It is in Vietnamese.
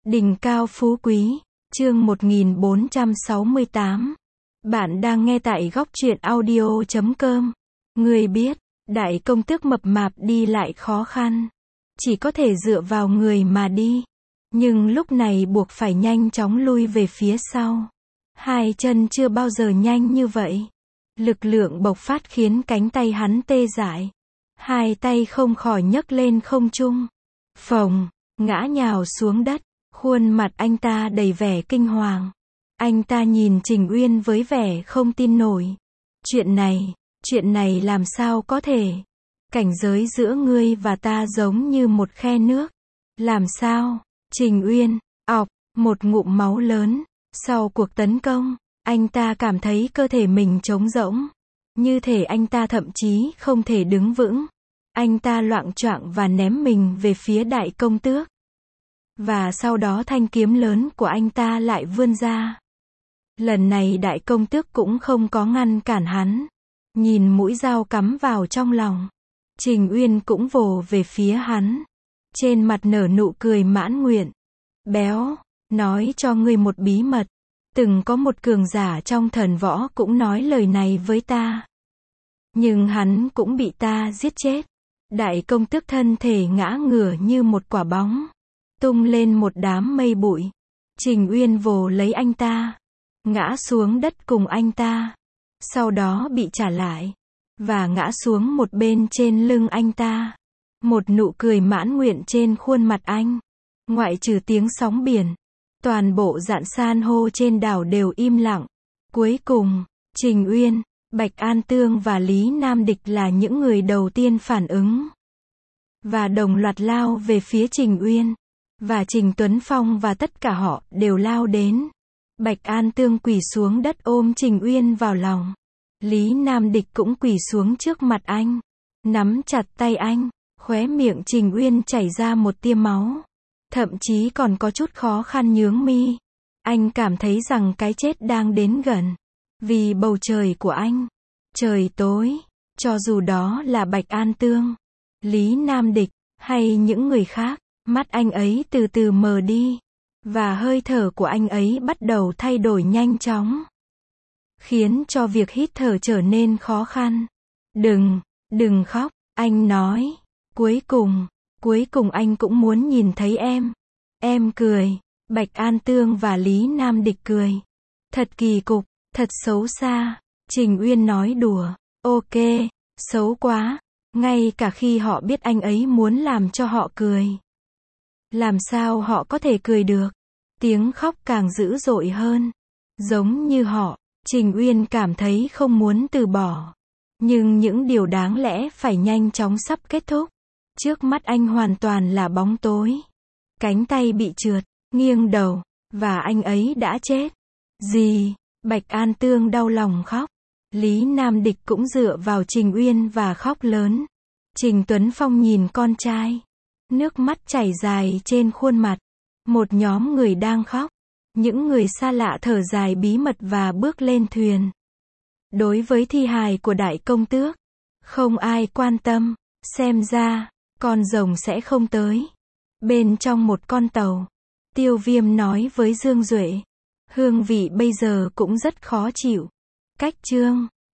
Đỉnh cao phú quý, chương 1468. Bạn đang nghe tại góc truyện audio.com. Người biết, đại công tước mập mạp đi lại khó khăn. Chỉ có thể dựa vào người mà đi. Nhưng lúc này buộc phải nhanh chóng lui về phía sau. Hai chân chưa bao giờ nhanh như vậy. Lực lượng bộc phát khiến cánh tay hắn tê dại. Hai tay không khỏi nhấc lên không trung. Phồng, ngã nhào xuống đất. Khuôn mặt anh ta đầy vẻ kinh hoàng. Anh ta nhìn Trình Uyên với vẻ không tin nổi. Chuyện này làm sao có thể? Cảnh giới giữa ngươi và ta giống như một khe nước. Làm sao? Trình Uyên, một ngụm máu lớn. Sau cuộc tấn công, anh ta cảm thấy cơ thể mình trống rỗng. Như thể anh ta thậm chí không thể đứng vững. Anh ta loạng choạng và ném mình về phía đại công tước. Và sau đó thanh kiếm lớn của anh ta lại vươn ra. Lần này đại công tước cũng không có ngăn cản hắn. Nhìn mũi dao cắm vào trong lòng. Trình Uyên cũng vồ về phía hắn. Trên mặt nở nụ cười mãn nguyện. Béo, nói cho ngươi một bí mật. Từng có một cường giả trong thần võ cũng nói lời này với ta. Nhưng hắn cũng bị ta giết chết. Đại công tước thân thể ngã ngửa như một quả bóng. Tung lên một đám mây bụi. Trình Uyên vồ lấy anh ta. Ngã xuống đất cùng anh ta. Sau đó bị trả lại. Và ngã xuống một bên trên lưng anh ta. Một nụ cười mãn nguyện trên khuôn mặt anh. Ngoại trừ tiếng sóng biển. Toàn bộ rạn san hô trên đảo đều im lặng. Cuối cùng, Trình Uyên, Bạch An Tương và Lý Nam Địch là những người đầu tiên phản ứng. Và đồng loạt lao về phía Trình Uyên. Và Trình Tuấn Phong và tất cả họ đều lao đến. Bạch An Tương quỳ xuống đất ôm Trình Uyên vào lòng. Lý Nam Địch cũng quỳ xuống trước mặt anh. Nắm chặt tay anh. Khóe miệng Trình Uyên chảy ra một tia máu. Thậm chí còn có chút khó khăn nhướng mi. Anh cảm thấy rằng cái chết đang đến gần. Vì bầu trời của anh. Trời tối. Cho dù đó là Bạch An Tương, Lý Nam Địch, hay những người khác. Mắt anh ấy từ từ mờ đi. Và hơi thở của anh ấy bắt đầu thay đổi nhanh chóng. Khiến cho việc hít thở trở nên khó khăn. Đừng khóc, anh nói. Cuối cùng anh cũng muốn nhìn thấy em. Em cười. Bạch An Tương và Lý Nam Địch cười. Thật kỳ cục, thật xấu xa. Trình Uyên nói đùa. Ok, xấu quá. Ngay cả khi họ biết anh ấy muốn làm cho họ cười. Làm sao họ có thể cười được? Tiếng khóc càng dữ dội hơn. Giống như họ, Trình Uyên cảm thấy không muốn từ bỏ. Nhưng những điều đáng lẽ phải nhanh chóng sắp kết thúc. Trước mắt anh hoàn toàn là bóng tối. Cánh tay bị trượt, nghiêng đầu, và anh ấy đã chết. Gì? Bạch An Tương đau lòng khóc. Lý Nam Địch cũng dựa vào Trình Uyên và khóc lớn. Trình Tuấn Phong nhìn con trai. Nước mắt chảy dài trên khuôn mặt. Một nhóm người đang khóc. Những người xa lạ thở dài bí mật và bước lên thuyền. Đối với thi hài của đại công tước, không ai quan tâm. Xem ra, con rồng sẽ không tới. Bên trong một con tàu, Tiêu Viêm nói với Dương Duệ. Hương vị bây giờ cũng rất khó chịu. Cách chương